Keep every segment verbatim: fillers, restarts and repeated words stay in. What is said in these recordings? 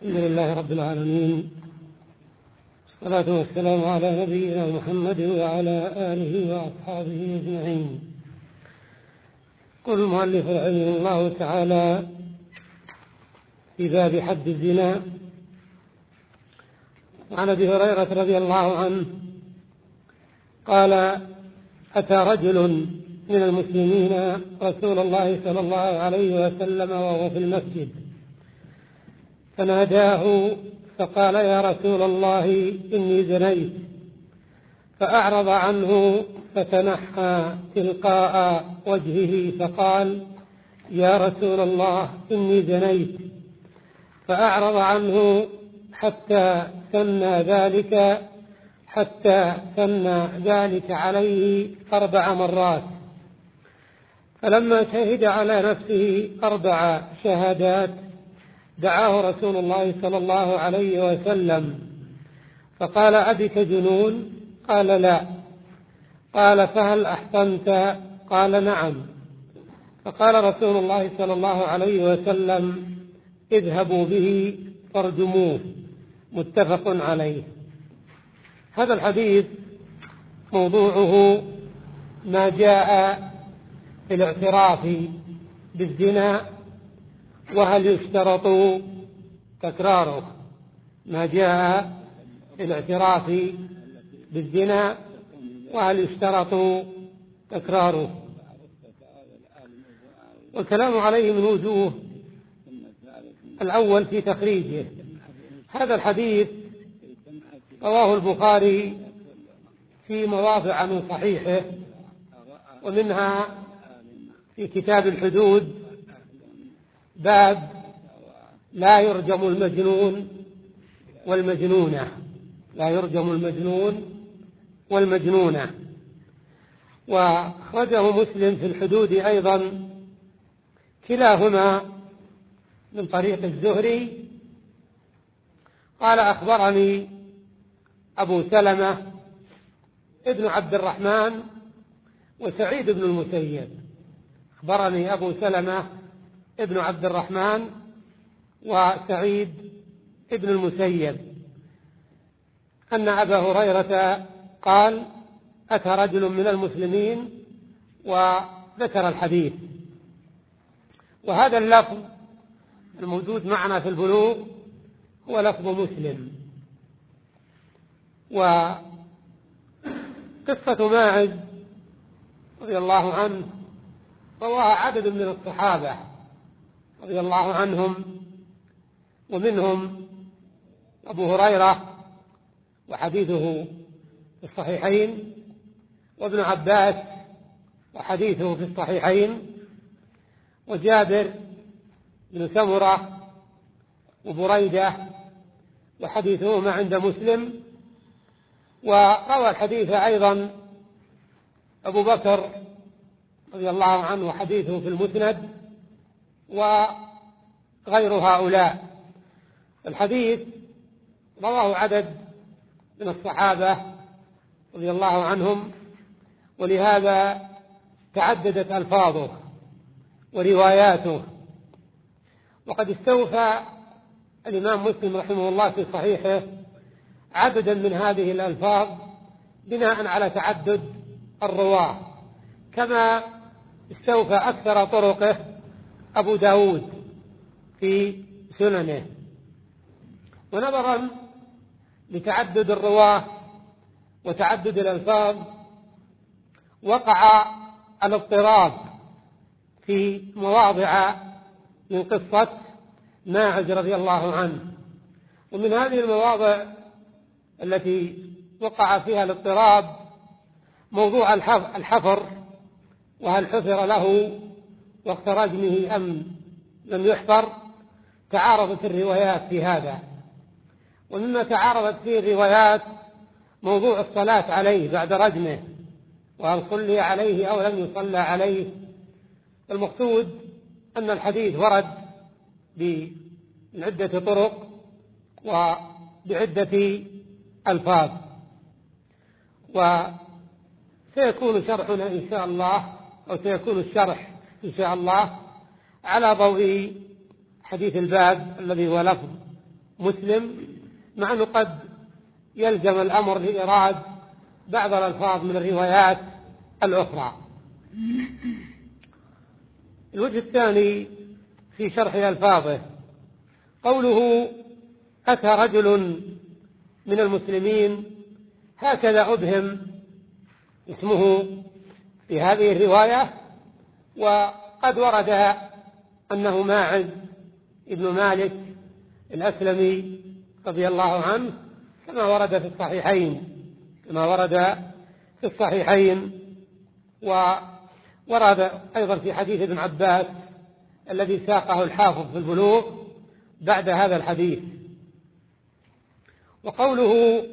الحمد لله رب العالمين، والصلاة والسلام على نبينا محمد وعلى آله وأصحابه أجمعين. قال المؤلف رحمه الله تعالى في باب حد الزنا: عن أبي هريرة رضي الله عنه قال: أتى رجل من المسلمين رسول الله صلى الله عليه وسلم وهو في المسجد، فناداه فقال: يا رسول الله إني زنيت، فأعرض عنه فتنحى تلقاء وجهه فقال: يا رسول الله إني زنيت، فأعرض عنه حتى ثنى ذلك حتى ثنى ذلك عليه أربع مرات، فلما شهد على نفسه أربع شهادات دعاه رسول الله صلى الله عليه وسلم فقال: أبك جنون؟ قال: لا. قال: فهل أحسنت؟ قال: نعم. فقال رسول الله صلى الله عليه وسلم: اذهبوا به فارجموه. متفق عليه. هذا الحديث موضوعه ما جاء في الاعتراف بالزنا وهل يشترط تكراره. ما جاء في الاعتراف بالزنا وهل يشترط تكراره. والكلام عليه من وجوه: الأول في تخريجه. هذا الحديث رواه البخاري في مواضع من صحيحه، ومنها في كتاب الحدود باب لا يرجم المجنون والمجنونة لا يرجم المجنون والمجنونة وأخرجه مسلم في الحدود أيضا، كلاهما من طريق الزهري قال: أخبرني أبو سلمة ابن عبد الرحمن وسعيد بن المسيب. أخبرني أبو سلمة ابن عبد الرحمن وسعيد ابن المسيب أن أبا هريرة قال: أتى رجل من المسلمين، وذكر الحديث. وهذا اللفظ الموجود معنا في البلوغ هو لفظ مسلم. وقصة ماعز رضي الله عنه رواها عدد من الصحابة رضي الله عنهم، ومنهم أبو هريرة وحديثه في الصحيحين، وابن عباس وحديثه في الصحيحين، وجابر بن سمرة وبريدة وحديثهما عند مسلم. وروى الحديث أيضا أبو بكر رضي الله عنه وحديثه في المسند وغير هؤلاء. الحديث رواه عدد من الصحابة رضي الله عنهم، ولهذا تعددت ألفاظه ورواياته. وقد استوفى الإمام مسلم رحمه الله في صحيحه عددا من هذه الألفاظ بناء على تعدد الرواة، كما استوفى أكثر طرقه أبو داود في سننه. ونظرا لتعدد الرواة وتعدد الألفاظ وقع الاضطراب في مواضع من قصة ماعز رضي الله عنه. ومن هذه المواضع التي وقع فيها الاضطراب موضوع الحفر، وهل حفر له وقت رجمه أم لم يحفر. تعارضت الروايات في هذا. ومما تعارضت فيه الروايات موضوع الصلاة عليه بعد رجمه، وهل صلي عليه أو لم يصلى عليه. المقصود أن الحديث ورد بعدة طرق وبعدة ألفاظ. وسيكون شرحنا إن شاء الله، أو سيكون الشرح إن شاء الله على ضوء حديث الباب الذي هو لفظ مسلم، مع أنه قد يلزم الأمر لإيراد بعض الألفاظ من الروايات الأخرى. الوجه الثاني في شرح ألفاظه قوله أتى رجل من المسلمين، هكذا أبهم اسمه في هذه الرواية، وقد ورد أنه ماعز ابن مالك الأسلمي رضي الله عنه كما ورد في الصحيحين كما ورد في الصحيحين وورد أيضا في حديث ابن عباس الذي ساقه الحافظ في البلوغ بعد هذا الحديث. وقوله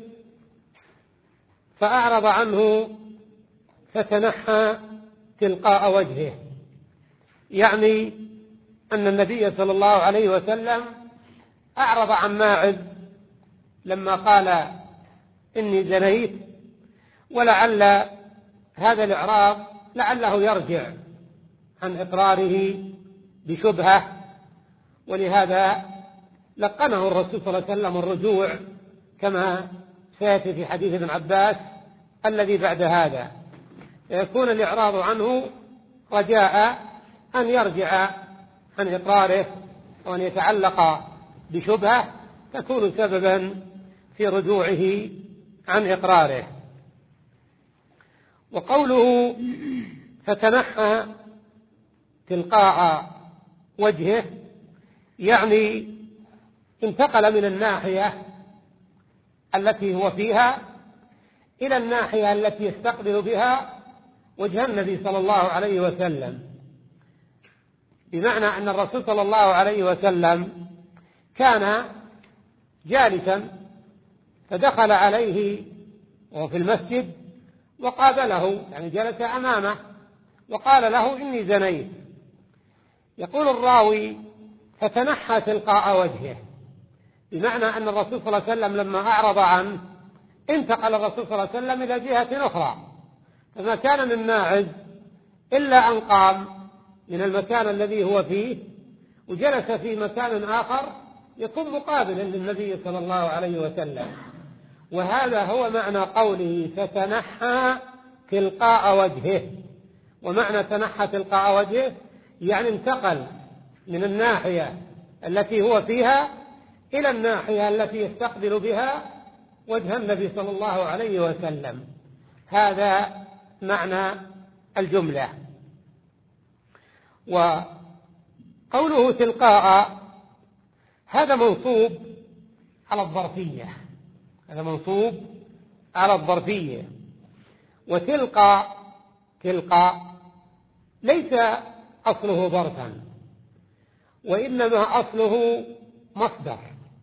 فأعرض عنه فتنحى تلقاء وجهه، يعني أن النبي صلى الله عليه وسلم أعرض عن ماعز لما قال إني زنيت، ولعل هذا الإعراض لعله يرجع عن إقراره بشبهة، ولهذا لقنه الرسول صلى الله عليه وسلم الرجوع كما سيأتي في حديث ابن عباس الذي بعد هذا، فيكون الإعراض عنه رجاء أن يرجع عن إقراره وأن يتعلق بشبهة تكون سببا في رجوعه عن إقراره. وقوله فتنحى تلقاء وجهه، يعني انتقل من الناحية التي هو فيها إلى الناحية التي يستقبل بها وجه النبي صلى الله عليه وسلم، بمعنى أن الرسول صلى الله عليه وسلم كان جالسا فدخل عليه وهو في المسجد وقابله، يعني جلس أمامه وقال له إني زنيت. يقول الراوي فتنحى تلقاء وجهه، بمعنى أن الرسول صلى الله عليه وسلم لما أعرض عنه انتقل الرسول صلى الله عليه وسلم إلى جهة أخرى، فما كان من ماعز إلا أن قام من المكان الذي هو فيه وجلس في مكان آخر يكون مقابلا للنبي صلى الله عليه وسلم. وهذا هو معنى قوله فتنحى تلقاء وجهه. ومعنى تنحى تلقاء وجهه يعني انتقل من الناحية التي هو فيها إلى الناحية التي يستقبل بها وجه النبي صلى الله عليه وسلم. هذا معنى الجملة. وقوله تلقاء هذا منصوب على الظرفية هذا منصوب على الظرفية وتلقى تلقى ليس أصله ظرفا، وإنما أصله مصدر،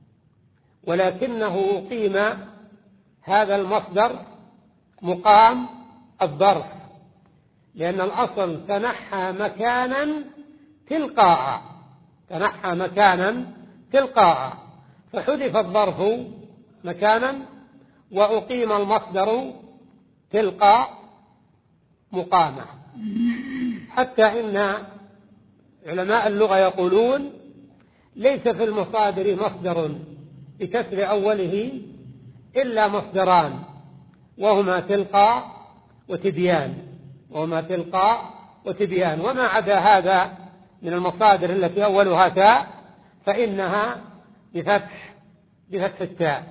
ولكنه قيم هذا المصدر مقام الظرف، لأن الأصل تنحى مكانا تلقاء تنحى مكانا تلقاء فحذف الظرف مكانا وأقيم المصدر تلقاء مقامة، حتى إن علماء اللغة يقولون ليس في المصادر مصدر بكسر أوله إلا مصدران، وهما تلقاء وتبيان وهما تلقاء وتبيان وما عدا هذا من المصادر التي أولها تاء فإنها بفتح بفتح التاء.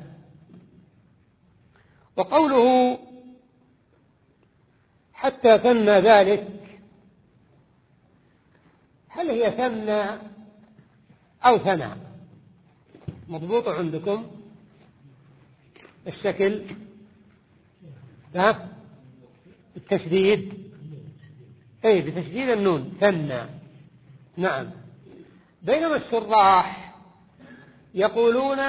وقوله حتى ثنى ذلك، هل هي ثنى أو ثنى؟ مضبوط عندكم الشكل ها التشديد أي بتشديد النون ثنى، نعم. بينما الشراح يقولون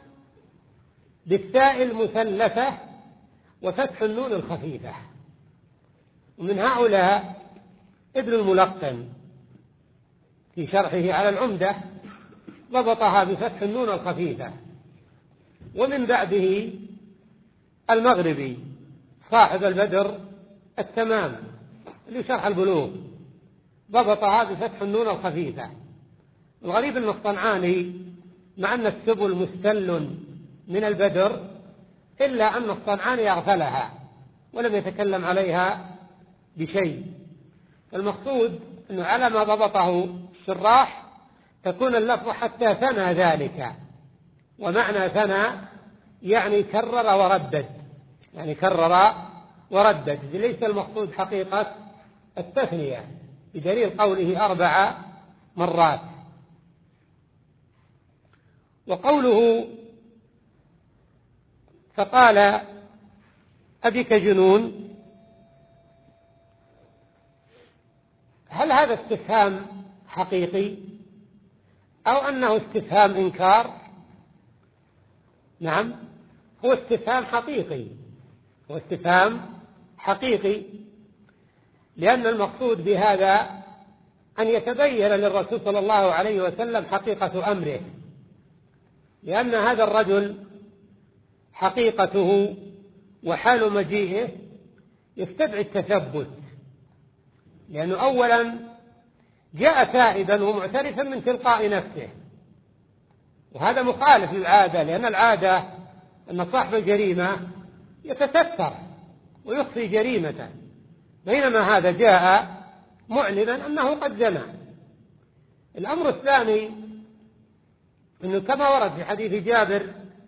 بالتاء المثلثة وفتح النون الخفيفة، ومن هؤلاء ابن الملقن في شرحه على العمدة ضبطها بفتح النون الخفيفة، ومن بعده المغربي صاحب البدر التمام اللي شرح البلوغ ضبطها بفتح النون الخفيفة. الغريب أن الصنعاني مع أن السبل مستل من البدر، إلا أن الصنعاني أغفلها ولم يتكلم عليها بشيء. المقصود أنه على ما ضبطه الشراح تكون اللفظة حتى ثنى ذلك، ومعنى ثنى يعني كرر وردد، يعني كرر وردد، ليس المقصود حقيقة التثنية بدليل قوله أربع مرات. وقوله فقال أبك جنون، هل هذا استفهام حقيقي أو أنه استفهام إنكار؟ نعم، هو استفهام حقيقي، هو استفهام حقيقي، لأن المقصود بهذا أن يتبين للرسول صلى الله عليه وسلم حقيقة أمره، لأن هذا الرجل حقيقته وحال مجيئه يستدعي التثبت، لأنه أولا جاء تائبا ومعترفا من تلقاء نفسه، وهذا مخالف للعادة، لأن العادة أن صاحب الجريمة يتستر ويخفي جريمته، بينما هذا جاء معلنا أنه قد زنى. الأمر الثاني أنه كما ورد في حديث جابر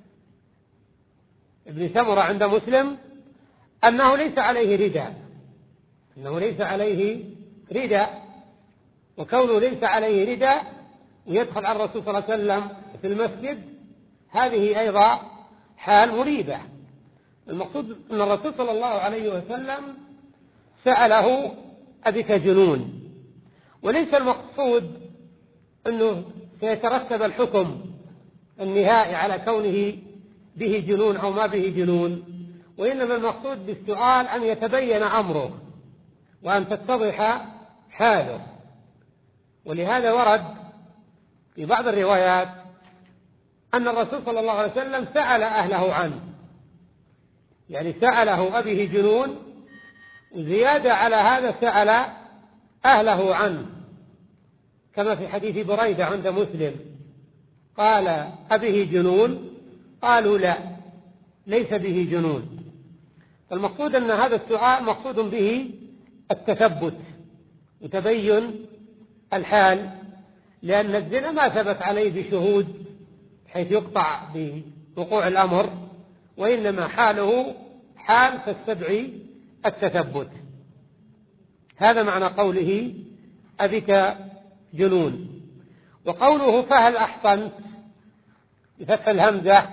ابن سمرة عند مسلم أنه ليس عليه رداء، أنه ليس عليه رداء، وكونه ليس عليه رداء ويدخل على الرسول صلى الله عليه وسلم في المسجد هذه أيضا حال مريبة. المقصود أن الرسول صلى الله عليه وسلم سأله أبك جنون، وليس المقصود أنه سيترتب الحكم النهائي على كونه به جنون أو ما به جنون، وإنما المقصود بالسؤال أن يتبين أمره وأن تتضح حاله. ولهذا ورد في بعض الروايات أن الرسول صلى الله عليه وسلم سأل أهله عنه، يعني سأله أبه جنون، وزيادة على هذا سأل أهله عنه، كما في حديث بريدة عند مسلم قال أبه جنون؟ قالوا لا، ليس به جنون. فالمقصود أن هذا السؤال مقصود به التثبت وتبين الحال، لأن الزنا ما ثبت عليه بشهود حيث يقطع بوقوع الأمر، وإنما حاله حال تستدعي التثبت. هذا معنى قوله أبك جنون. وقوله فهل أحصنت بفتح الهمزة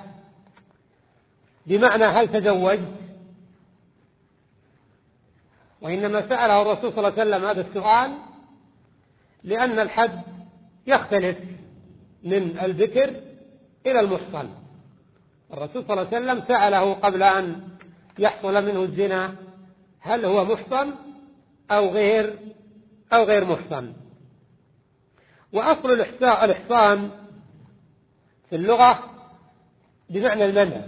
بمعنى هل تزوجت، وإنما سأله الرسول صلى الله عليه وسلم هذا السؤال لأن الحد يختلف من البكر إلى المحصن. الرسول صلى الله عليه وسلم سأله قبل أن يحصل منه الزنا هل هو محصن أو غير أو غير محصن. وأصل الإحصان في اللغة بمعنى المنع،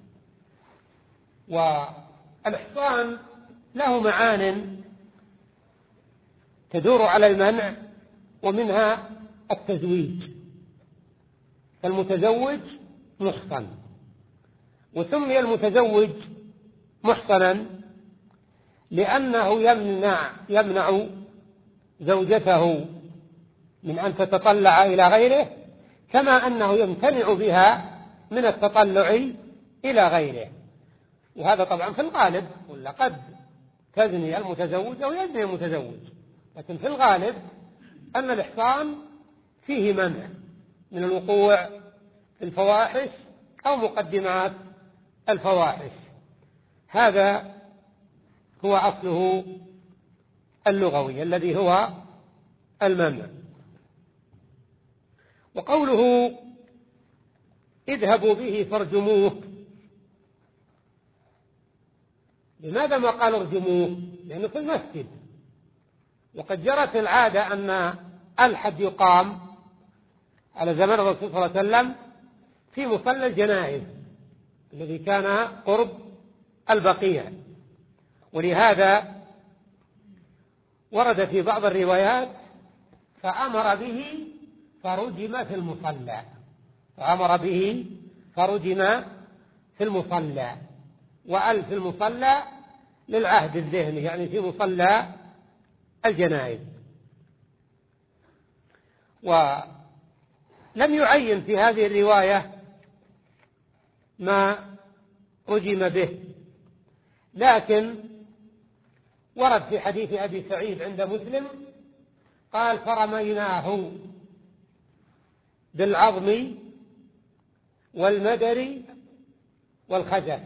والإحصان له معان تدور على المنع، ومنها التزويج، فالمتزوج محصن، وسمي المتزوج محصنا لأنه يمنع يمنع زوجته من أن تتطلع إلى غيره، كما أنه يمتنع بها من التطلع إلى غيره. وهذا طبعا في الغالب، ولا قد تزني المتزوج أو يزني المتزوج، لكن في الغالب أن الإحصان فيه منع من الوقوع في الفواحش أو مقدمات الفواحش. هذا هو أصله اللغوي الذي هو المنع. وقوله اذهبوا به فارجموه، لماذا ما قال ارجموه؟ لأنه في المسجد، وقد جرت العادة أن الحد يقام على زمن الرسول صلى الله عليه وسلم في مصلى الجنائز الذي كان قرب البقيع، ولهذا ورد في بعض الروايات فأمر به فرجم في المصلى، وأمر به فرجم في المصلى، وأل في المصلى للعهد الذهني، يعني في مصلى الجنائز. ولم يعين في هذه الرواية ما رجم به، لكن ورد في حديث أبي سعيد عند مسلم قال فرميناه بالعظم والمدر والخزف.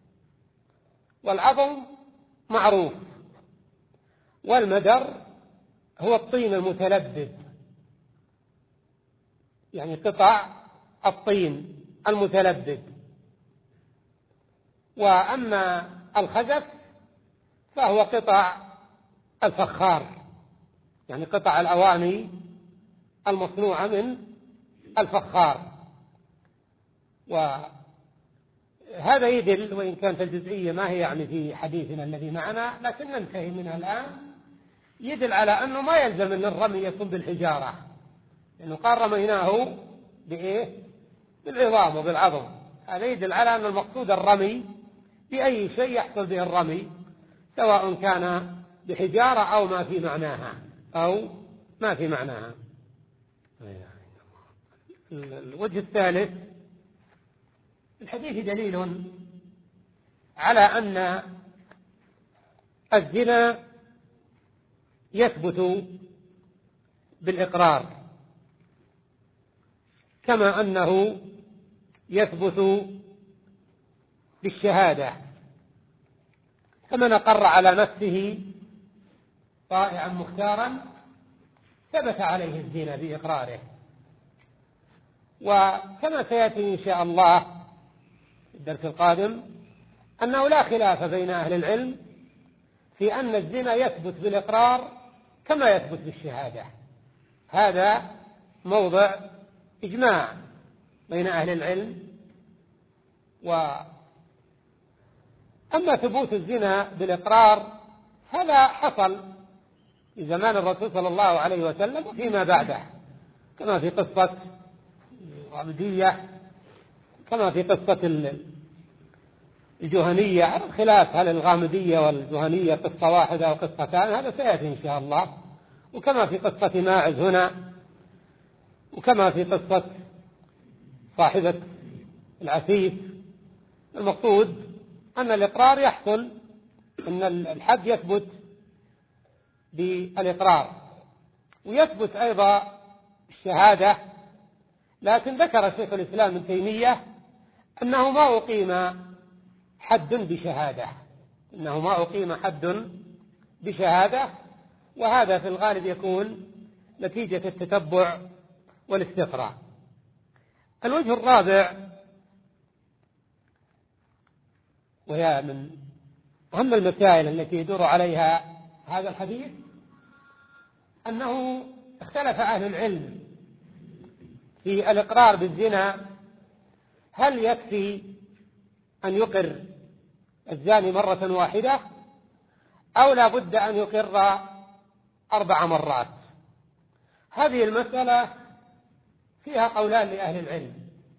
والعظم معروف، والمدر هو الطين المتلبد، يعني قطع الطين المتلبد. وأما الخزف فهو قطع الفخار، يعني قطع الأواني المصنوعة من الفخار. وهذا يدل، وإن كانت الجزئية ما هي يعني في حديثنا الذي معنا، لكن ننتهي منها الآن، يدل على أنه ما يلزم أن الرمي يكون بالحجارة، لأنه قال رميناه بإيه؟ بالعظام وبالعظم. هذا يدل على أن المقصود الرمي بأي شيء يحصل به الرمي، سواء كان بحجارة أو ما في معناها أو ما في معناها. الوجه الثالث، الحديث دليل على أن الزنا يثبت بالإقرار، كما أنه يثبت بالشهادة. فمن أقر على نفسه طائعا مختارا ثبت عليه الزنا بإقراره. وكما سيأتي إن شاء الله في الدرس القادم أنه لا خلاف بين أهل العلم في أن الزنا يثبت بالإقرار كما يثبت بالشهادة. هذا موضع إجماع بين أهل العلم. وأما ثبوت الزنا بالإقرار هذا حصل في زمان الرسول صلى الله عليه وسلم وفيما بعده، كما في قصة الغامدية، كما في قصة الجهنية، على الخلاف هل الغامدية والجهنية قصة واحدة أو قصتان، هذا سيأتي إن شاء الله. وكما في قصة ماعز هنا، وكما في قصة صاحبة العفيف. المقصود أن الإقرار يحصل، أن الحد يثبت بالإقرار، ويثبت أيضا الشهادة. لكن ذكر شيخ الإسلام ابن تيمية أنه ما أقيم حد بشهادة، أنه ما أقيم حد بشهادة، وهذا في الغالب يكون نتيجة التتبع والاستقراء. الوجه الرابع، وهي من أهم المسائل التي يدور عليها هذا الحديث، أنه اختلف أهل العلم في الإقرار بالزنا، هل يكفي أن يقر الزاني مرة واحدة أو لا بد أن يقر أربع مرات؟ هذه المسألة فيها قولان لأهل العلم.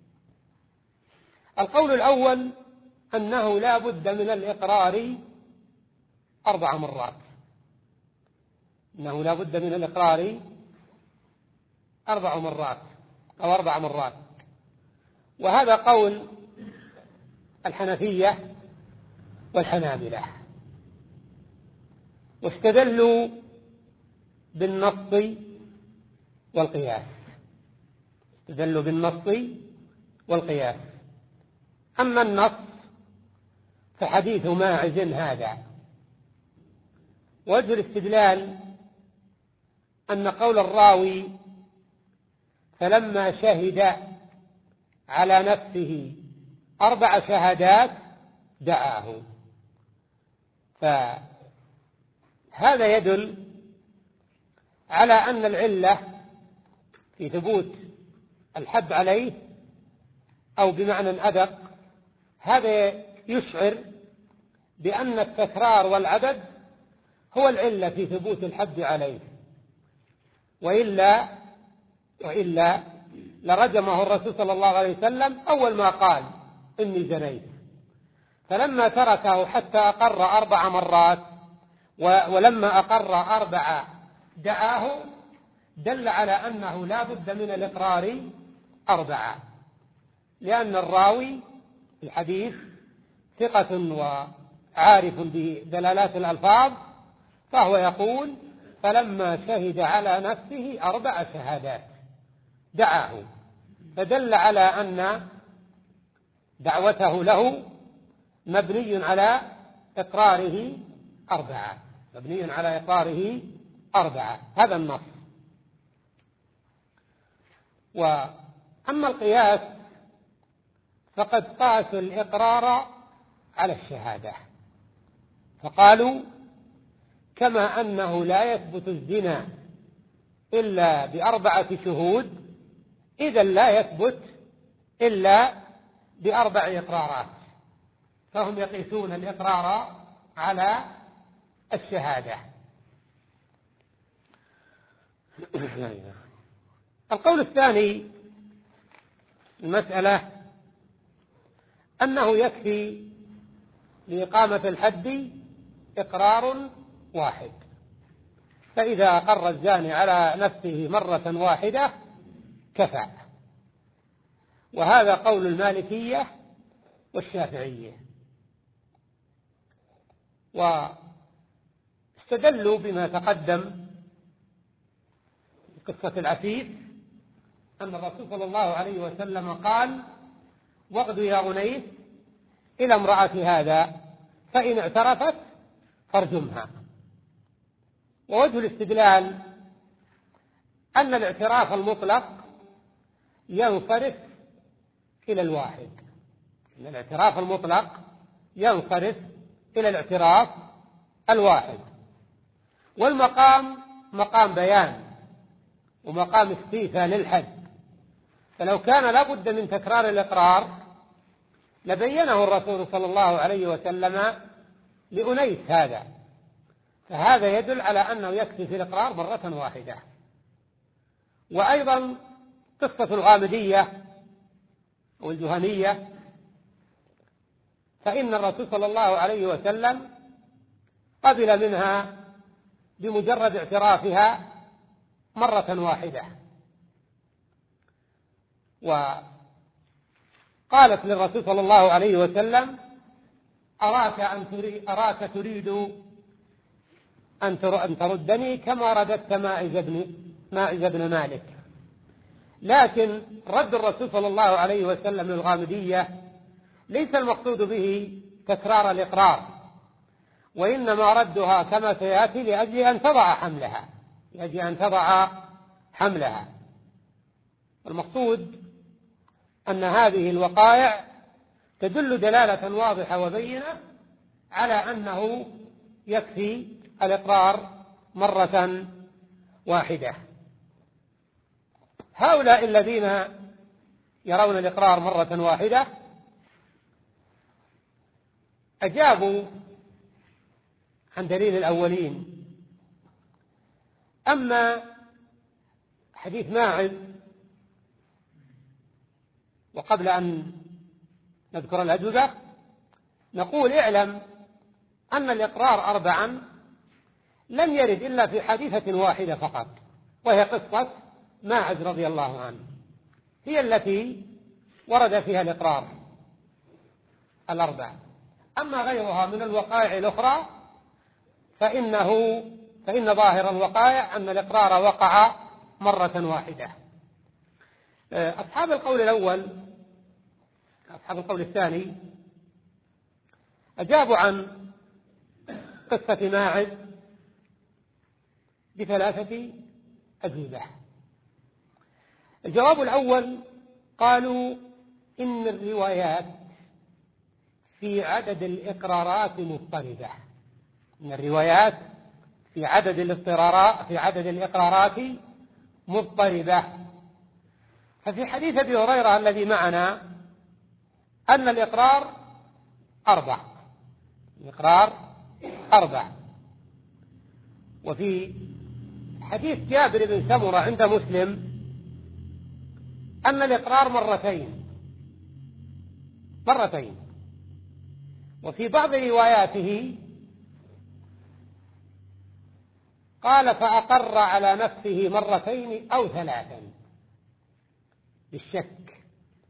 القول الأول أنه لا بد من الإقرار أربع مرات، أنه لا بد من الإقرار أربع مرات أو أربع مرات، وهذا قول الحنفية والحنابلة، واستدلوا بالنص والقياس، استدلوا بالنص والقياس. أما النص فحديث ماعز هذا، وجه الاستدلال أن قول الراوي فلما شهد على نفسه أربع شهادات دعاه، فهذا يدل على أن العلة في ثبوت الحد عليه، أو بمعنى أدق، هذا يشعر بأن التكرار والعدد هو العلة في ثبوت الحد عليه، وإلا وإلا لرجمه الرسول صلى الله عليه وسلم أول ما قال إني زنيت، فلما تركه حتى أقر أربع مرات، ولما أقر أربع دعاه، دل على أنه لا بد من الإقرار أربعة، لأن الراوي الحديث ثقة وعارف بدلالات الألفاظ، فهو يقول فلما شهد على نفسه أربع شهادات دعاه، فدل على أن دعوته له مبني على إقراره أربعة، مبني على إقراره أربعة، هذا النص. وأما القياس فقد قاسوا الإقرار على الشهادة، فقالوا كما أنه لا يثبت الزنا إلا بأربعة شهود، إذا لا يثبت إلا بأربع إقرارات، فهم يقيسون الإقرار على الشهادة. القول الثاني المسألة أنه يكفي لإقامة الحد إقرار واحد، فإذا أقر الزاني على نفسه مرة واحدة كفى، وهذا قول المالكية والشافعية، واستدلوا بما تقدم في قصة العفيف أن الرسول صلى الله عليه وسلم قال واغد يا أنيس إلى امرأة هذا فإن اعترفت فارجمها. ووجه الاستدلال أن الاعتراف المطلق ينصرف إلى الواحد، أن الاعتراف المطلق ينصرف إلى الاعتراف الواحد، والمقام مقام بيان ومقام استيفاء للحد، فلو كان لابد من تكرار الإقرار لبينه الرسول صلى الله عليه وسلم لأنيس هذا، فهذا يدل على أنه يكفي في الإقرار مرة واحدة. وأيضا قصة الغامدية والجهنية، فإن الرسول صلى الله عليه وسلم قبل منها بمجرد اعترافها مرة واحدة، وقالت للرسول صلى الله عليه وسلم أراك, أن تريد أراك تريد أن تردني كما رددت ماعز بن, ماعز بن مالك، لكن رد الرسول صلى الله عليه وسلم للغامدية ليس المقصود به تكرار الإقرار، وإنما ردها كما سيأتي لأجل أن تضع حملها، لأجل أن تضع حملها. المقصود أن هذه الوقائع تدل دلالة واضحة وبينة على أنه يكفي الإقرار مرة واحدة. هؤلاء الذين يرون الإقرار مرة واحدة أجابوا عن دليل الأولين. أما حديث ماعز، وقبل أن نذكر الأجوبة نقول اعلم أن الإقرار أربعا لم يرد إلا في حديثة واحدة فقط، وهي قصة ماعز رضي الله عنه، هي التي ورد فيها الإقرار الأربع. أما غيرها من الوقائع الأخرى فإنه فإن ظاهر الوقائع أن الإقرار وقع مرة واحدة. أصحاب القول الأول أصحاب القول الثاني أجابوا عن قصة ماعز بثلاثة أجوبة. الجواب الأول قالوا إن الروايات في عدد الإقرارات مضطردة، إن الروايات في عدد الاضطرارات في عدد الإقرارات مضطردة. ففي حديث أبي هريرة الذي معنا أن الإقرار أربع، الإقرار أربع. وفي حديث جابر بن سمرة عند مسلم أن الإقرار مرتين مرتين وفي بعض رواياته قال فأقر على نفسه مرتين أو ثلاثا بالشك.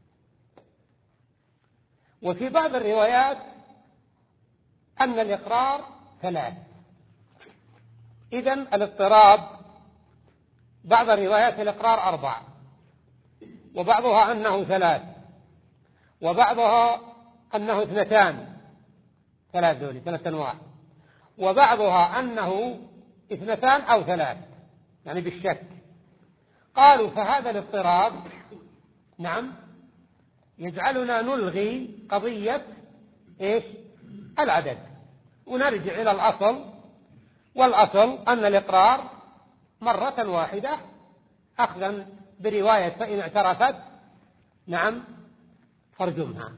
وفي بعض الروايات أن الإقرار ثلاث. إذن الاضطراب بعض الروايات الإقرار أربع، وبعضها أنه ثلاث، وبعضها أنه اثنتان، ثلاث دولي ثلاث أنواع، وبعضها أنه اثنتان أو ثلاث يعني بالشك. قالوا فهذا الاضطراب نعم يجعلنا نلغي قضية إيش العدد ونرجع إلى الأصل، والأصل أن الإقرار مرة واحدة أخذا برواية فإن اعترفت نعم فارجمها.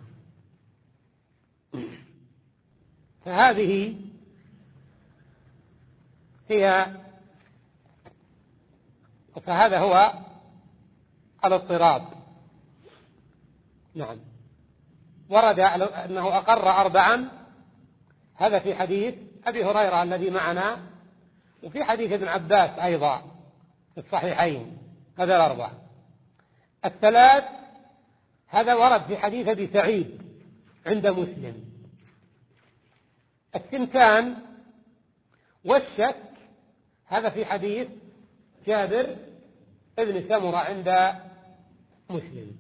فهذه هي فهذا هو الاضطراب. نعم ورد أنه أقر أربعا، هذا في حديث أبي هريرة الذي معنا، وفي حديث ابن عباس أيضا في الصحيحين، هذا الأربع. الثلاث هذا ورد في حديث أبي سعيد عند مسلم. الثنتان والشك هذا في حديث جابر ابن سمرة عند مسلم.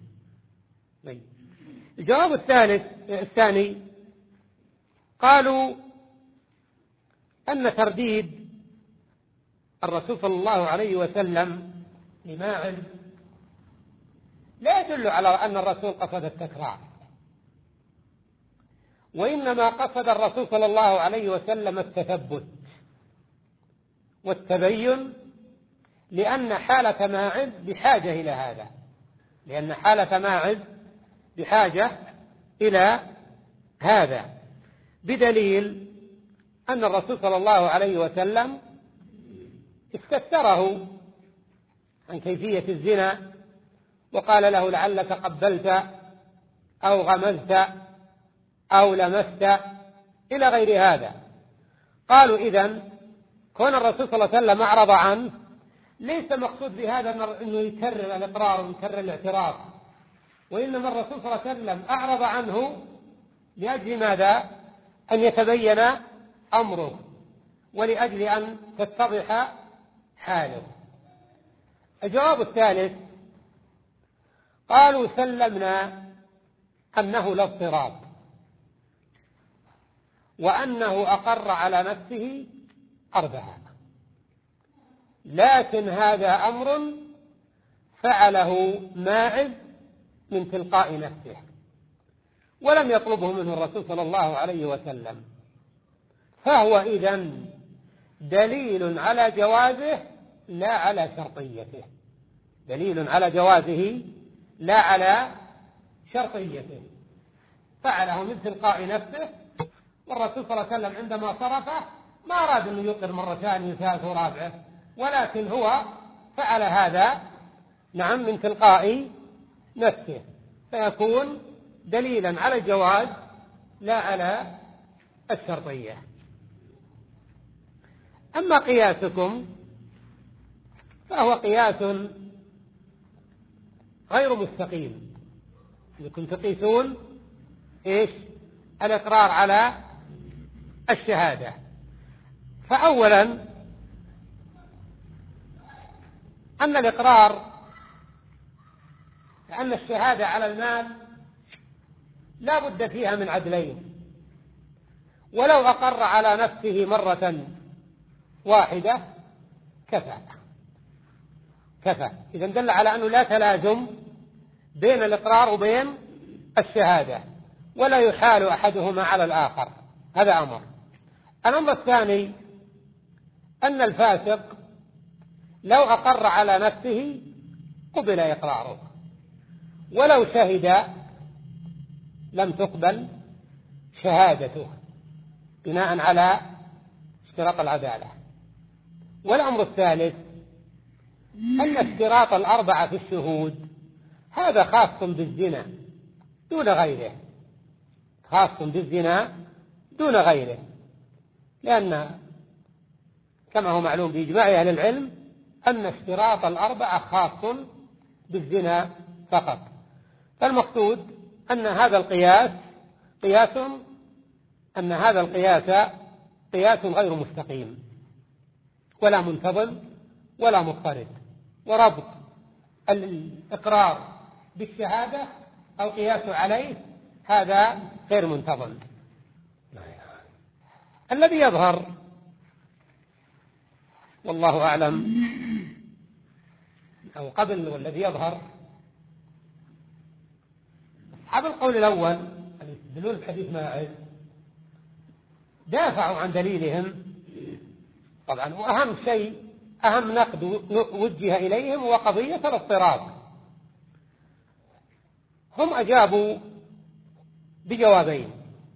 الجواب الثالث الثاني قالوا أن ترديد الرسول صلى الله عليه وسلم لماعز لا يدل على أن الرسول قصد التكرار، وإنما قصد الرسول صلى الله عليه وسلم التثبت والتبين، لأن حالة ماعز بحاجة إلى هذا، لأن حالة ماعز بحاجة إلى هذا، بدليل أن الرسول صلى الله عليه وسلم استفسره عن كيفية الزنا وقال له لعلك قبلت أو غمزت أو لمست إلى غير هذا. قالوا إذن كون الرسول صلى الله عليه وسلم أعرض عنه ليس مقصود بهذا أنه يكرر الإقرار ويكرر الاعتراف، وإنما الرسول صلى الله عليه وسلم أعرض عنه لأجل ماذا؟ أن يتبين أمره ولأجل أن تتضح حاله. الجواب الثالث قالوا سلمنا أنه لا اضطراب، وأنه أقر على نفسه أربعة، لكن هذا أمر فعله ماعز من تلقاء نفسه ولم يطلبه منه الرسول صلى الله عليه وسلم، فهو إذن دليل على جوازه لا على شرطيته، دليل على جوازه لا على شرطيته، فعله من تلقاء نفسه، والرسول صلى الله عليه وسلم عندما صرفه ما أراد أن يقر مرة ثانية ثالثة ورابعة، ولكن هو فعل هذا نعم من تلقاء نفسه، فيكون دليلا على الجواز لا على الشرطية. أما قياسكم فهو قياس غير مستقيم، أنكم تقيسون إيش الإقرار على الشهادة. فأولا أن الإقرار لأن الشهادة على المال لا بد فيها من عدلين، ولو أقر على نفسه مرة واحدة كفى كفى إذن دل على أنه لا تلازم بين الإقرار وبين الشهادة، ولا يحال أحدهما على الآخر، هذا أمر. الأمر الثاني أن الفاسق لو أقر على نفسه قبل إقراره، ولو شهد لم تقبل شهادته بناء على اشتراط العدالة. والأمر الثالث أن اشتراط الأربعة في الشهود هذا خاص بالزنا دون غيره، خاص بالزنا دون غيره، لأن كما هو معلوم بإجماع أهل العلم أن اشتراط الأربعة خاص بالزنا فقط. فالمقصود أن هذا القياس قياس أن هذا القياس قياس غير مستقيم ولا منتظم ولا مضطرد، وربط الإقرار بالشهادة أو قياس عليه هذا غير منتظم. الذي يظهر والله أعلم أو قبل والذي يظهر أصحاب القول الأول اللي يستدلون بحديث ماعز دافعوا عن دليلهم طبعا، وأهم شيء أهم نقد وجه إليهم هو قضية الاضطراب. هم أجابوا بجوابين.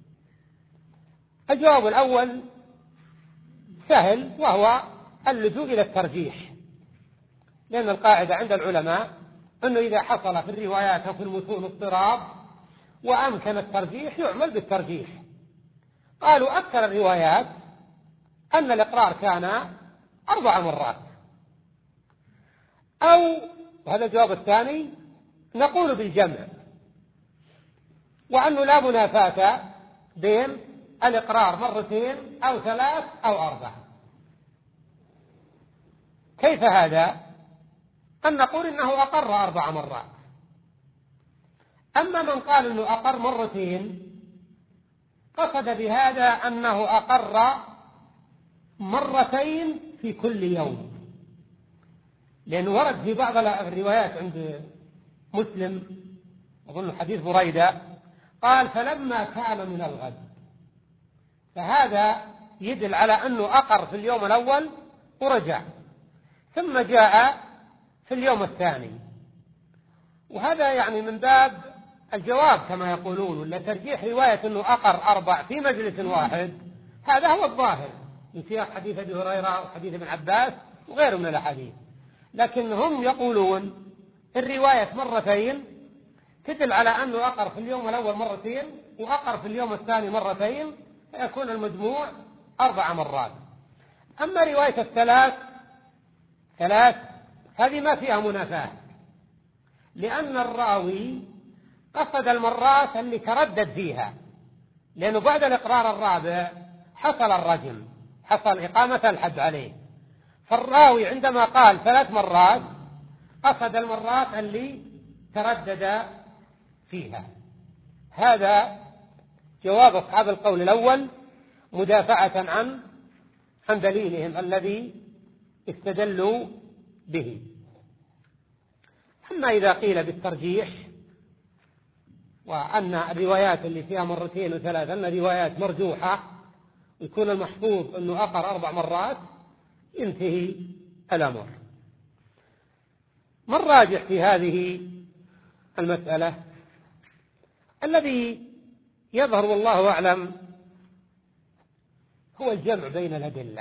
الجواب الأول سهل وهو اللجوء إلى الترجيح، لأن القاعدة عند العلماء أنه إذا حصل في الروايات أو في المتون اضطراب وأمكن الترجيح يعمل بالترجيح. قالوا أكثر الروايات أن الإقرار كان أربع مرات، أو وهذا الجواب الثاني نقول بالجمع، وأنه لا منافاة بين الإقرار مرتين أو ثلاث أو أربع. كيف هذا؟ أن نقول إنه أقر أربع مرات. أما من قال إنه أقر مرتين قصد بهذا أنه أقر مرتين في كل يوم، لأنه ورد في بعض الروايات عند مسلم أظن حديث بريدة قال فلما كان من الغد، فهذا يدل على أنه أقر في اليوم الأول ورجع ثم جاء في اليوم الثاني، وهذا يعني من باب الجواب كما يقولون، ولا ترجيح رواية أنه أقر أربع في مجلس واحد، هذا هو الظاهر من سياق حديث أبي هريرة وحديث ابن عباس وغيره من الأحاديث. لكن هم يقولون الرواية مرتين تدل على أنه أقر في اليوم الأول مرتين وأقر في اليوم الثاني مرتين، فيكون المجموع أربع مرات. أما رواية الثلاث ثلاث هذه ما فيها منافاة، لأن الراوي قصد المرات اللي تردد فيها، لأنه بعد الإقرار الرابع حصل الرجم، حصل إقامة الحد عليه، فالراوي عندما قال ثلاث مرات قصد المرات اللي تردد فيها. هذا جواب أصحاب القول الأول مدافعة عن عن دليلهم الذي استدلوا به. أما إذا قيل بالترجيح وأن الروايات اللي فيها مرتين وثلاث أن روايات مرجوحة ويكون المحفوظ أنه أقر أربع مرات ينتهي الأمر. ما الراجح في هذه المسألة؟ الذي يظهر والله أعلم هو الجمع بين الأدلة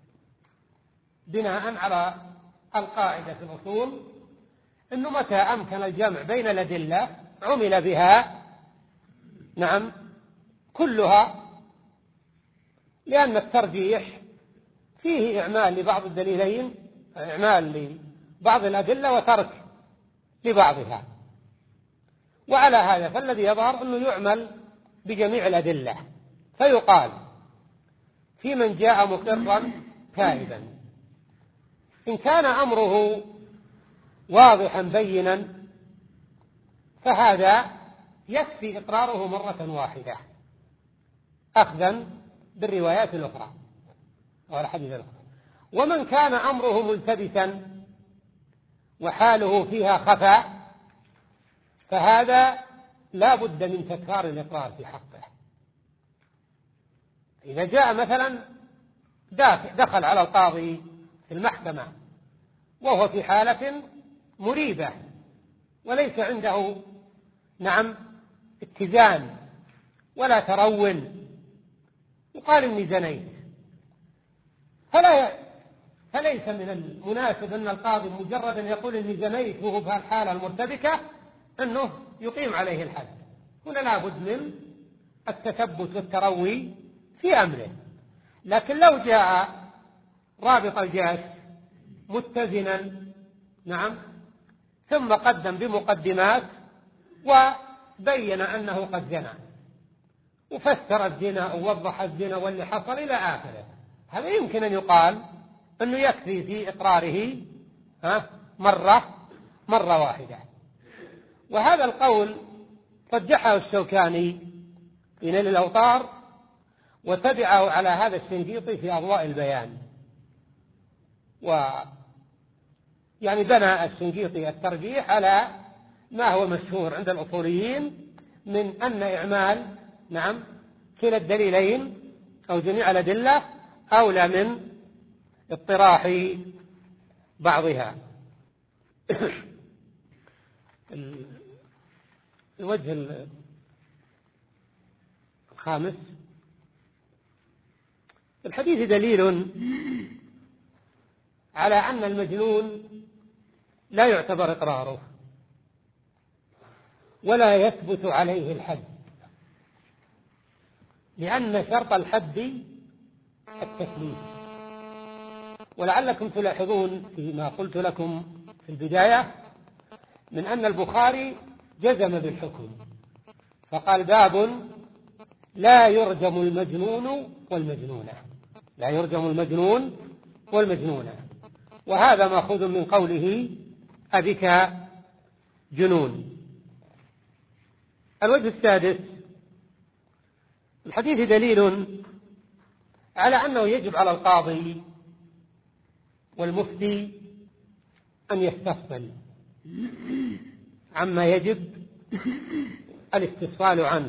بناء على القاعدة في الأصول أنه متى أمكن الجمع بين الأدلة عمل بها نعم كلها، لأن الترجيح فيه إعمال لبعض الدليلين، إعمال لبعض الأدلة وترك لبعضها، وعلى هذا فالذي يظهر أنه يعمل بجميع الأدلة. فيقال في من جاء مقرا تائبا إن كان أمره واضحا بينا فهذا يكفي إقراره مرة واحدة أخذا بالروايات الأخرى أو الحديث الأخرى. ومن كان أمره ملتبسا وحاله فيها خفاء فهذا لا بد من تكرار الإقرار في حقه. إذا جاء مثلا دخل على القاضي في المحكمة وهو في حالة مريبة وليس عنده نعم اتزان ولا ترون وقال إني زنيت، فلا فليس من المناسب أن القاضي مجرد أن يقول إني زنيت وهو في الحالة المرتبكة أنه يقيم عليه الحد. هنا لابد من التثبت والتروي في أمره. لكن لو جاء رابط الجيش متزنا، نعم، ثم قدم بمقدمات وبين أنه قد زنى وفسر الزنا ووضح الزنا واللي حصل إلى آخره، هذا يمكن أن يقال أنه يكفي في إقراره ها مرة مرة واحدة. وهذا القول رجحه الشوكاني في نيل الأوطار، وتبعه على هذا الشنقيطي في أضواء البيان. و يعني بنى الشنقيطي الترجيح على ما هو مشهور عند الأصوليين من أن إعمال نعم كلا الدليلين أو جميع الأدلة أولى من اطراح بعضها. الوجه الخامس: الحديث دليل على أن المجنون لا يعتبر إقراره ولا يثبت عليه الحد، لأن شرط الحد التكليف. ولعلكم تلاحظون فيما قلت لكم في البداية من أن البخاري جزم بالحكم، فقال: باب لا يرجم المجنون والمجنونة، لا يرجم المجنون والمجنونة، وهذا مأخوذ من قوله: أبك جنون. الوجه السادس: الحديث دليل على أنه يجب على القاضي والمفتي أن يستفصل عما يجب الاستفصال عنه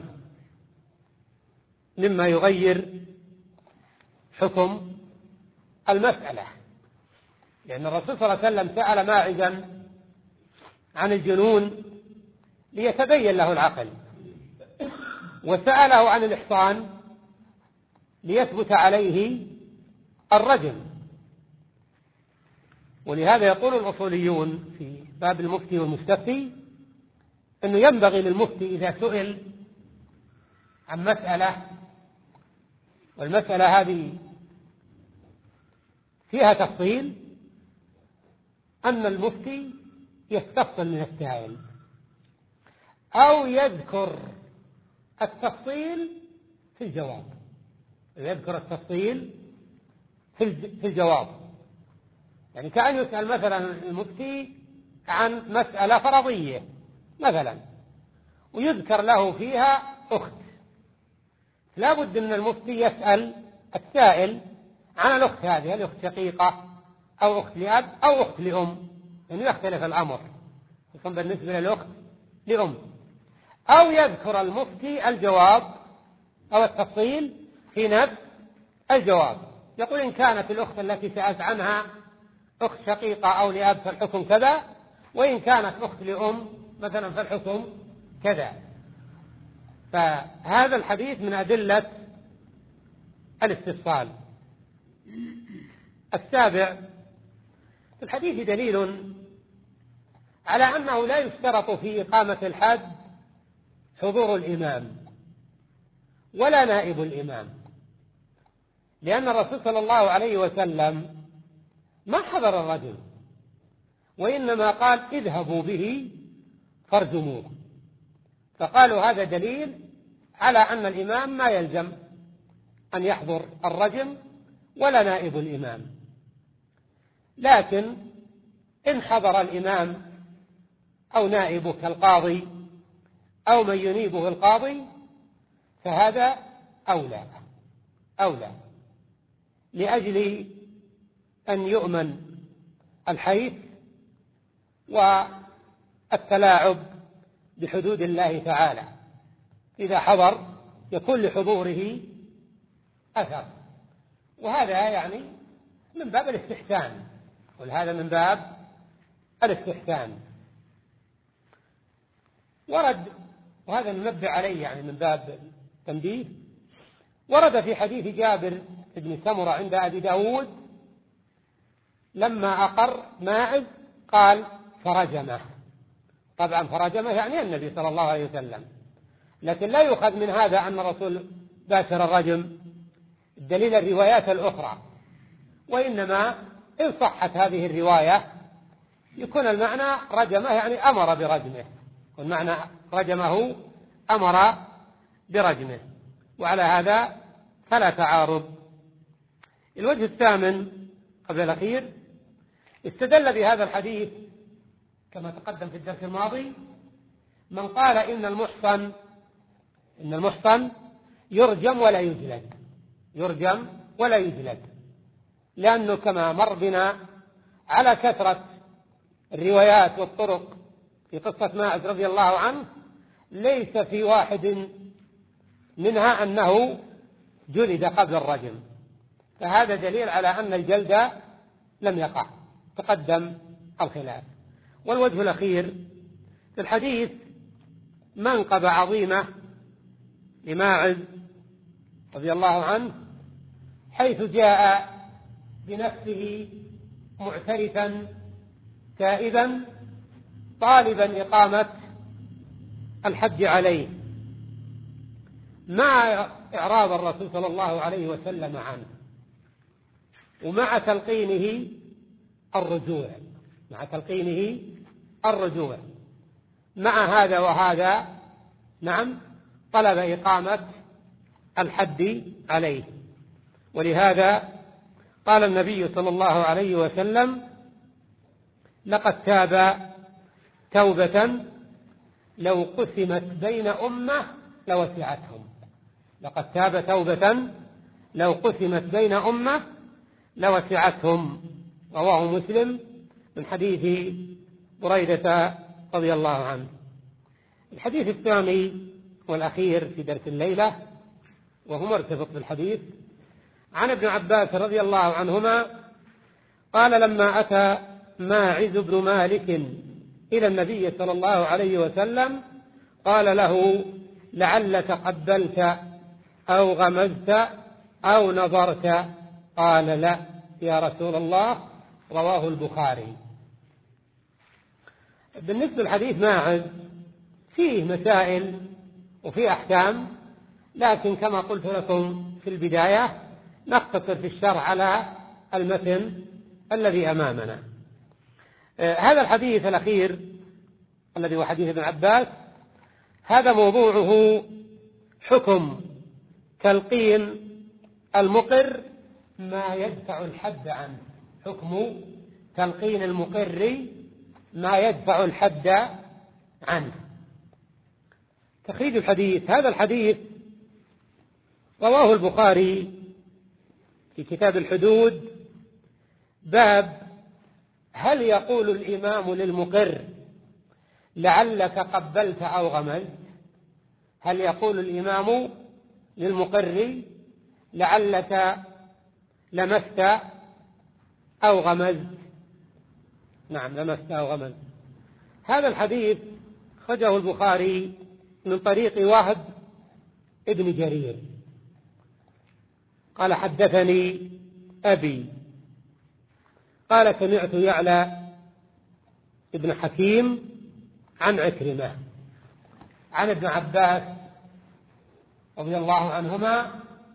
مما يغير حكم المسألة، لأن الرسول صلى الله عليه وسلم سأل ماعزا عن الجنون ليتبين له العقل، وسأله عن الإحصان ليثبت عليه الرجم. ولهذا يقول الأصوليون في باب المفتي والمستفتي أنه ينبغي للمفتي إذا سئل عن مسألة والمسألة هذه فيها تفصيل أن المفتي يستفصل من السائل أو يذكر التفصيل في الجواب، يذكر التفصيل في الجواب. يعني كأن يسأل مثلا المفتي عن مسألة فرضية مثلا ويذكر له فيها أخت، لا بد من المفتي يسأل السائل عن الأخت هذه، هل أخت شقيقة أو أخت لأب أو أخت لأم، يعني يختلف الأمر يكون بالنسبة للأخت لأم. أو يذكر المفتي الجواب أو التفصيل في نفس الجواب، يقول: إن كانت الأخت التي سألت عنها أخت شقيقة أو لأب فالحكم كذا، وإن كانت أخت لأم مثلا فالحكم كذا. فهذا الحديث من أدلة الاستفصال. السابع: الحديث دليل على أنه لا يشترط في إقامة الحد حضور الإمام ولا نائب الإمام، لأن الرسول صلى الله عليه وسلم ما حضر الرجل، وإنما قال: اذهبوا به فارجموه. فقالوا هذا دليل على أن الإمام ما يلزم أن يحضر الرجم ولا نائب الإمام. لكن إن حضر الإمام أو نائبه كالقاضي أو من ينيبه القاضي فهذا أولى أولى لأجل أن يؤمن الحيث والتلاعب بحدود الله تعالى. إذا حضر يكون لحضوره أثر، وهذا يعني من باب الاستحسان، وهذا من باب الاستحسان. ورد، وهذا ننبه عليه يعني من باب تنبيه، ورد في حديث جابر بن سمرة عند أبي داود لما أقر ماعز قال: فرجمه، طبعا فرجمه يعني النبي صلى الله عليه وسلم، لكن لا يؤخذ من هذا أن الرسول باشر الرجم، الدليل الروايات الأخرى، وإنما إن صحت هذه الرواية يكون المعنى رجمه يعني أمر برجمه، يكون معنى رجمه أمر برجمه، وعلى هذا فلا تعارض. الوجه الثامن قبل الأخير، استدل بهذا الحديث كما تقدم في الدرس الماضي من قال إن المحصن إن المحصن يرجم ولا يجلد، يرجم ولا يجلد، لأنه كما مر بنا على كثرة الروايات والطرق في قصة ماعز رضي الله عنه ليس في واحد منها أنه جلد قبل الرجم، فهذا دليل على أن الجلد لم يقع، تقدم الخلاف. والوجه الأخير في الحديث منقبة عظيمة لماعز رضي الله عنه، حيث جاء بنفسه معترفا تائبا طالبا إقامة الحج عليه، مع إعراض الرسول صلى الله عليه وسلم عنه، ومع تلقينه الرجوع مع تلقينه الرجوع مع هذا وهذا نعم طلب إقامة الحد عليه. ولهذا قال النبي صلى الله عليه وسلم لقد تاب توبة لو قسمت بين أمة لوسعتهم، لقد تاب توبة لو قسمت بين أمة لوسعتهم، رواه مسلم من حديث بريدة رضي الله عنه. الحديث الثاني والأخير في درس الليلة وهو مرتبط بالحديث، عن ابن عباس رضي الله عنهما قال لما أتى ماعز بن مالك إلى النبي صلى الله عليه وسلم قال له لعلك قبلت أو غمزت أو نظرت، قال لا يا رسول الله، رواه البخاري. بالنسبة للحديث ماعز فيه مسائل وفيه أحكام، لكن كما قلت لكم في البداية نقتصر في الشرح على المتن الذي أمامنا. آه هذا الحديث الأخير الذي هو حديث ابن عباس، هذا موضوعه حكم تلقين المقر ما يدفع الحد عنه، حكم تلقين المقر ما يدفع الحد عنه. تخريج الحديث، هذا الحديث رواه البخاري في كتاب الحدود، باب هل يقول الإمام للمقر لعلك قبلت أو غمزت، هل يقول الإمام للمقر لعلك لمست أو غمزت، نعم لمست أو غمزت. هذا الحديث خرجه البخاري من طريق وهب ابن جرير قال حدثني أبي قال سمعت يعلى ابن حكيم عن عكرمة عن ابن عباس رضي الله عنهما،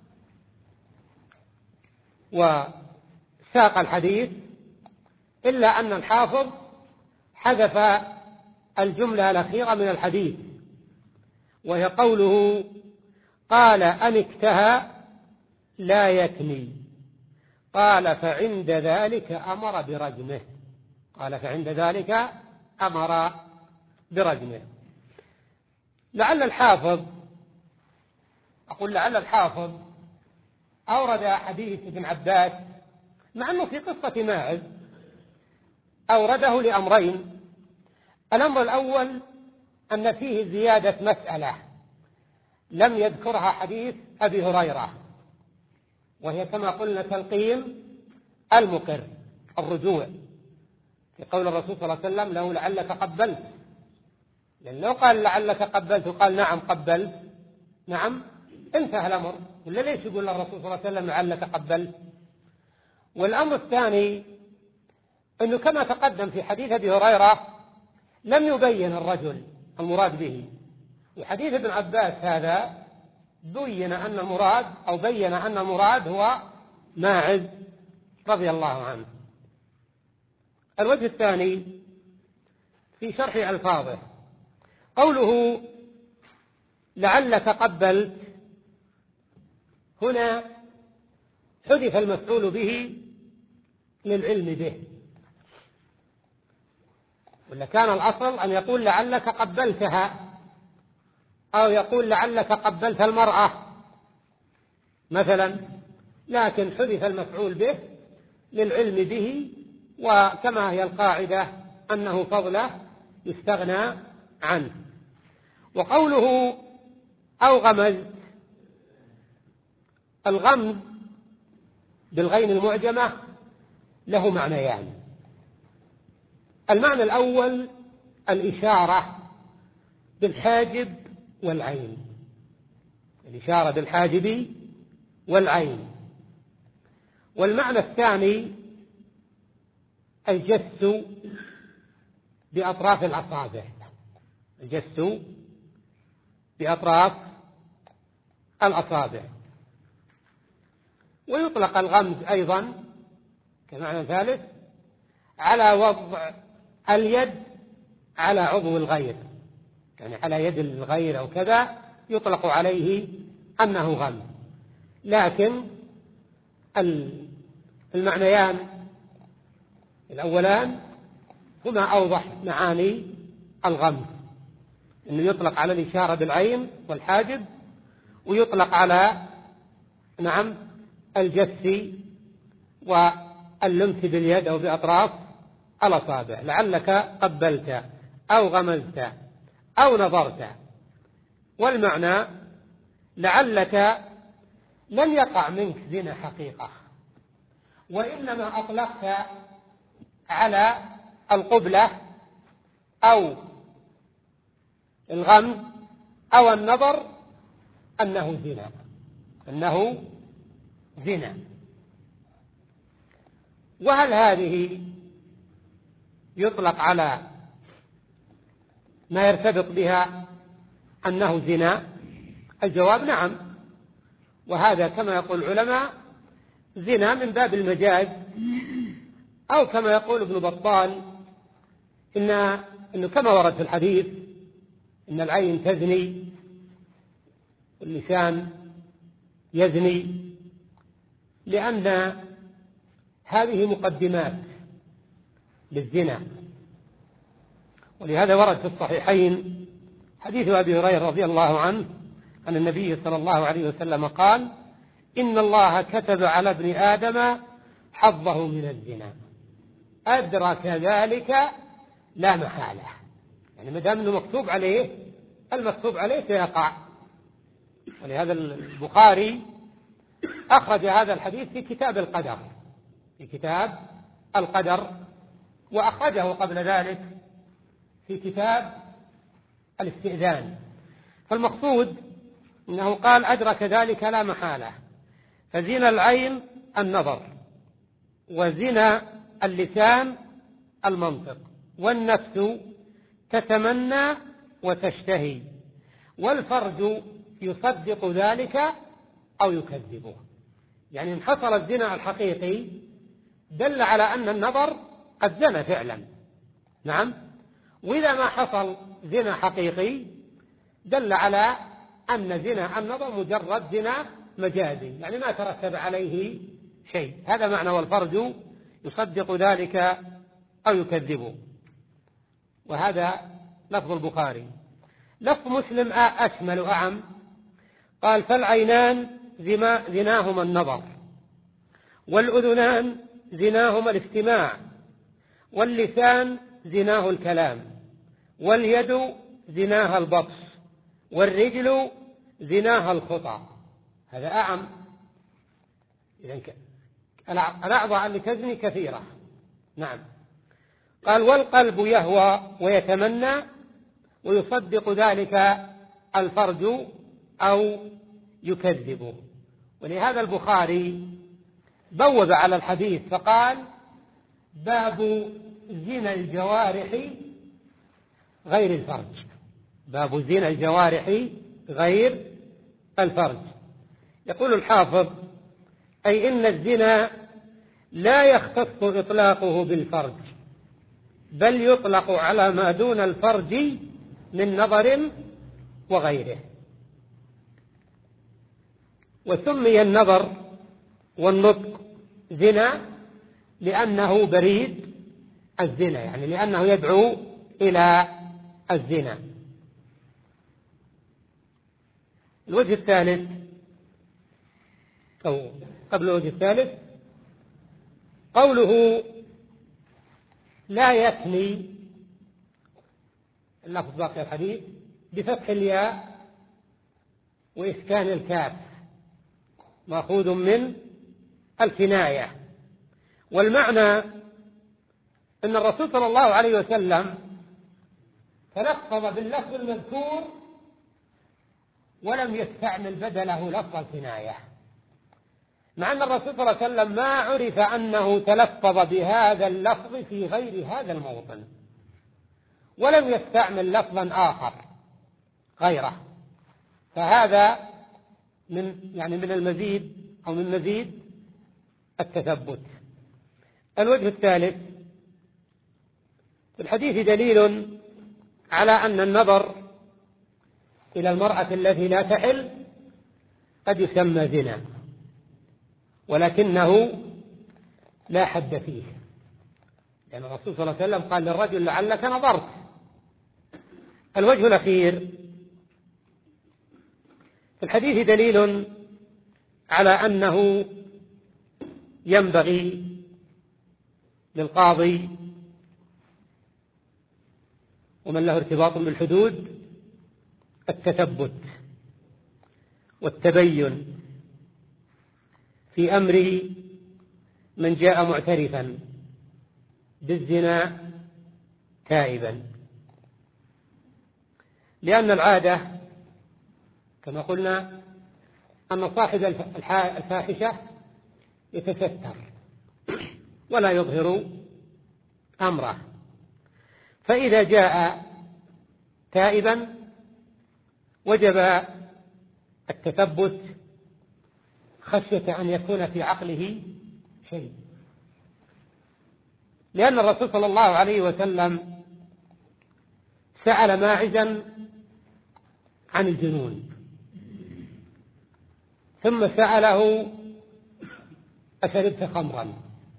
وساق الحديث إلا أن الحافظ حذف الجملة الأخيرة من الحديث، وهي قوله قال أن اكتهى لا يكني، قال فعند ذلك أمر برجمه، قال فعند ذلك أمر برجمه. لعل الحافظ أقول لعل الحافظ أورد حديث ابن عباس مع أنه في قصة ماعز أورده لأمرين. الأمر الأول أن فيه زيادة مسألة لم يذكرها حديث أبي هريرة، وهي كما قلنا تلقين المقر الرجوع، في قول الرسول صلى الله عليه وسلم له لعلك قبلت، لأن لو قال لعلك قبلت وقال نعم قبلت نعم انتهى الأمر، ولا ليش يقول الرسول صلى الله عليه وسلم لعلك قبلت. والأمر الثاني أنه كما تقدم في حديث أبي هريرة لم يبين الرجل المراد به. في حديث ابن عباس هذا بين أن المراد أو بين أن المراد هو ماعز رضي الله عنه. الوجه الثاني في شرح ألفاظه قوله لعلك قبلت، هنا حذف المفعول به للعلم به، ولا كان الأصل أن يقول لعلك قبلتها أو يقول لعلك قبلت المرأة مثلا، لكن حذف المفعول به للعلم به، وكما هي القاعدة أنه فضله يستغنى عنه. وقوله أو غمزت، الغمز بالغين المعجمة له معنيان. المعنى الأول الإشارة بالحاجب والعين، الإشارة بالحاجب والعين. والمعنى الثاني الجس بأطراف الأصابع، الجس بأطراف الأصابع. ويطلق الغمز أيضا كمعنى ثالث على وضع اليد على عضو الغير، يعني على يد الغير أو كذا يطلق عليه أنه غمز. لكن المعنيان الأولان هما أوضح معاني الغمز، أنه يطلق على الإشارة بالعين والحاجب، ويطلق على نعم الجس واللمس باليد أو بأطراف الأصابع. لعلك قبلت أو غمزت أو نظرت. والمعنى لعلك لم يقع منك زنا حقيقة، وإنما أطلقت على القبلة أو الغمز أو النظر أنه زنا، أنه زنا. وهل هذه يطلق على ما يرتبط بها أنه زنا؟ الجواب نعم، وهذا كما يقول العلماء زنا من باب المجاز، أو كما يقول ابن بطال إن إنه كما ورد في الحديث إن العين تزني واللسان يزني، لأن هذه مقدمات للزنا. ولهذا ورد في الصحيحين حديث أبي هريرة رضي الله عنه أن النبي صلى الله عليه وسلم قال إن الله كتب على ابن آدم حظه من الزنا، أدرك ذلك لا محالة. يعني ما دام أنه مكتوب عليه، المكتوب عليه سيقع. ولهذا البخاري أخرج هذا الحديث في كتاب القدر، في كتاب القدر، وأخرجه قبل ذلك في كتاب الاستئذان. فالمقصود أنه قال أدرك ذلك لا محالة. فزنا العين النظر، وزنا اللسان المنطق، والنفس تتمنى وتشتهي، والفرج يصدق ذلك أو يكذبه. يعني إن حصل الزنا الحقيقي دل على أن النظر قد زنى فعلا، نعم. وإذا ما حصل زنا حقيقي دل على أن زنا النظر مجرد زنا مجازي، يعني ما ترتب عليه شيء. هذا معنى والفرج يصدق ذلك أو يكذبه. وهذا لفظ البخاري. لفظ مسلم أشمل أعم، قال فالعينان زناهما النظر، والأذنان زناهما الاستماع، واللسان زناه الكلام، واليد زناها البطش، والرجل زناها الخطى. هذا أعم. إذن الأعضاء اللي تزني كثيرة، نعم. قال والقلب يهوى ويتمنى، ويصدق ذلك الفرج أو يكذبه. ولهذا البخاري بوب على الحديث فقال باب زنا الجوارح غير الفرج، باب زنا الجوارح غير الفرج. يقول الحافظ: أي إن الزنا لا يختص إطلاقه بالفرج، بل يطلق على ما دون الفرج من نظر وغيره. وسمي النظر والنطق زنا لأنه بريد الزنا، يعني لأنه يدعو إلى الزنا. الوجه الثالث أو قبل الوجه الثالث قوله لا يثني، اللفظ باقي الحديث بفتح الياء وإسكان الكاف، مأخوذ من الكناية. والمعنى أن الرسول صلى الله عليه وسلم تلفظ باللفظ المذكور ولم يستعمل بدله لفظ الكناية، مع أن الرسول صلى الله عليه وسلم ما عرف أنه تلفظ بهذا اللفظ في غير هذا الموطن، ولم يستعمل لفظا آخر غيره، فهذا من يعني من المزيد أو من مزيد التثبت. الوجه الثالث: في الحديث دليل على أن النظر إلى المرأة التي لا تحل قد يسمى زنا، ولكنه لا حد فيه، لأن الرسول صلى الله عليه وسلم قال للرجل: لعلك نظرت. الوجه الأخير: في الحديث دليل على أنه ينبغي للقاضي ومن له ارتباط بالحدود التثبت والتبين في أمر من جاء معترفا بالزنا تائبا، لأن العادة كما قلنا أن صاحب الفاحشة يتستر ولا يظهر أمره، فإذا جاء تائبا وجب التثبت خشية أن يكون في عقله شيء، لأن الرسول صلى الله عليه وسلم سأل ماعزا عن الجنون، ثم سأله: أشربت خمرا؟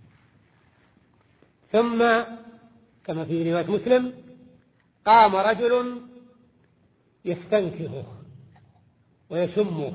ثم كما في رواية مسلم: قام رجل يستنكهه ويشمه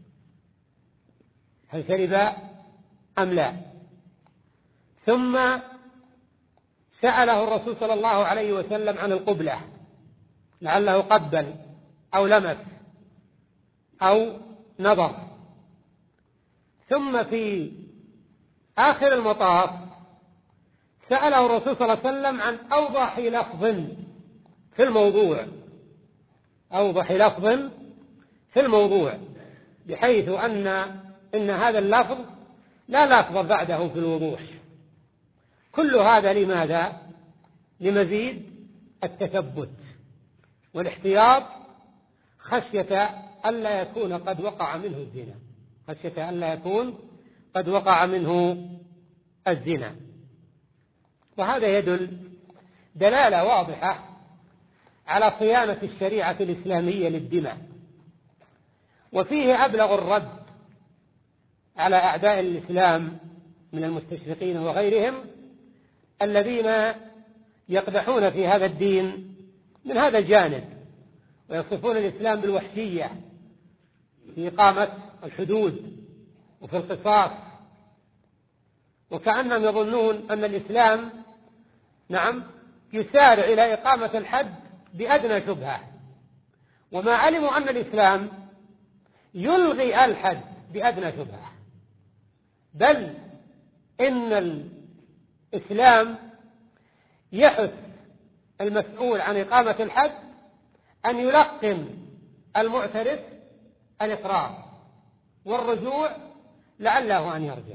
هل شرب أم لا؟ ثم سأله الرسول صلى الله عليه وسلم عن القبلة، لعله قبل أو لمس أو نظر. ثم في آخر المطاف سأله الرسول صلى الله عليه وسلم عن أوضح لفظ في الموضوع، أوضح لفظ في الموضوع، بحيث أن إن هذا اللفظ لا لفظ بعده في الوضوح. كل هذا لماذا؟ لمزيد التثبت والاحتياط، خشية ألا يكون قد وقع منه الزنا، خشية ألا يكون قد وقع منه الزنا. وهذا يدل دلالة واضحة على صيانة الشريعة الإسلامية للدماء، وفيه أبلغ الرد على أعداء الإسلام من المستشرقين وغيرهم الذين يقدحون في هذا الدين من هذا الجانب، ويصفون الإسلام بالوحشية في إقامة الحدود وفي القصاص، وكأنهم يظنون أن الإسلام نعم يسارع إلى إقامة الحد بأدنى شبهة، وما علموا أن الإسلام يلغي الحد بأدنى شبهة، بل إن الإسلام يحث المسؤول عن إقامة الحد أن يلقن المعترف الإقرار والرجوع لعله أن يرجع،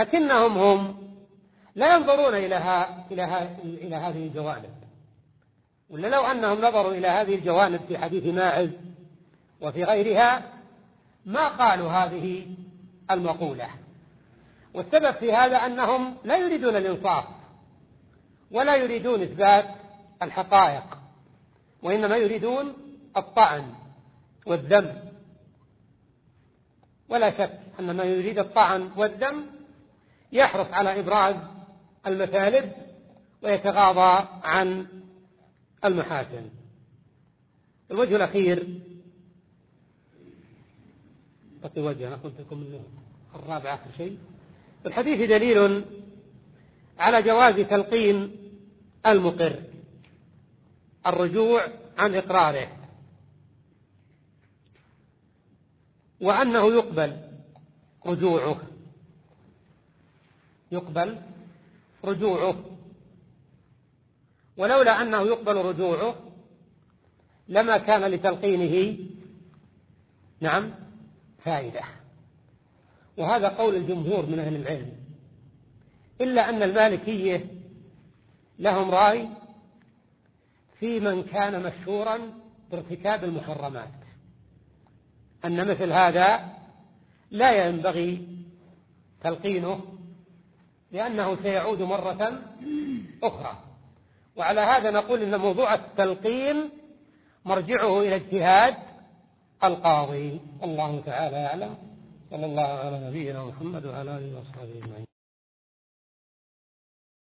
لكنهم هم لا ينظرون إلى, ها إلى, ها إلى هذه الجوانب، ولا لو أنهم نظروا إلى هذه الجوانب في حديث ماعز وفي غيرها ما قالوا هذه المقولة. والسبب في هذا أنهم لا يريدون الإنصاف ولا يريدون إثبات الحقائق، وإنما يريدون الطعن والذم. ولا شك أن من يريد الطعن والذم يحرص على إبراز المثالب ويتغاضى عن المحاسن. الوجه الأخير بقي وجه أنا قلت لكم منه الرابع آخر شيء. في الحديث دليل على جواز تلقين المقر الرجوع عن إقراره، وأنه يقبل رجوعه يقبل رجوعه ولولا أنه يقبل رجوعه لما كان لتلقينه نعم فائدة. وهذا قول الجمهور من أهل العلم، إلا أن المالكية لهم رأي في من كان مشهورا بارتكاب المحرمات، أن مثل هذا لا ينبغي تلقينه لأنه سيعود مرة أخرى. وعلى هذا نقول إن موضوع التلقين مرجعه إلى اجتهاد القاضي. الله تعالى أعلم. صلى الله على نبينا محمد وعلى آله وصحبه أجمعين.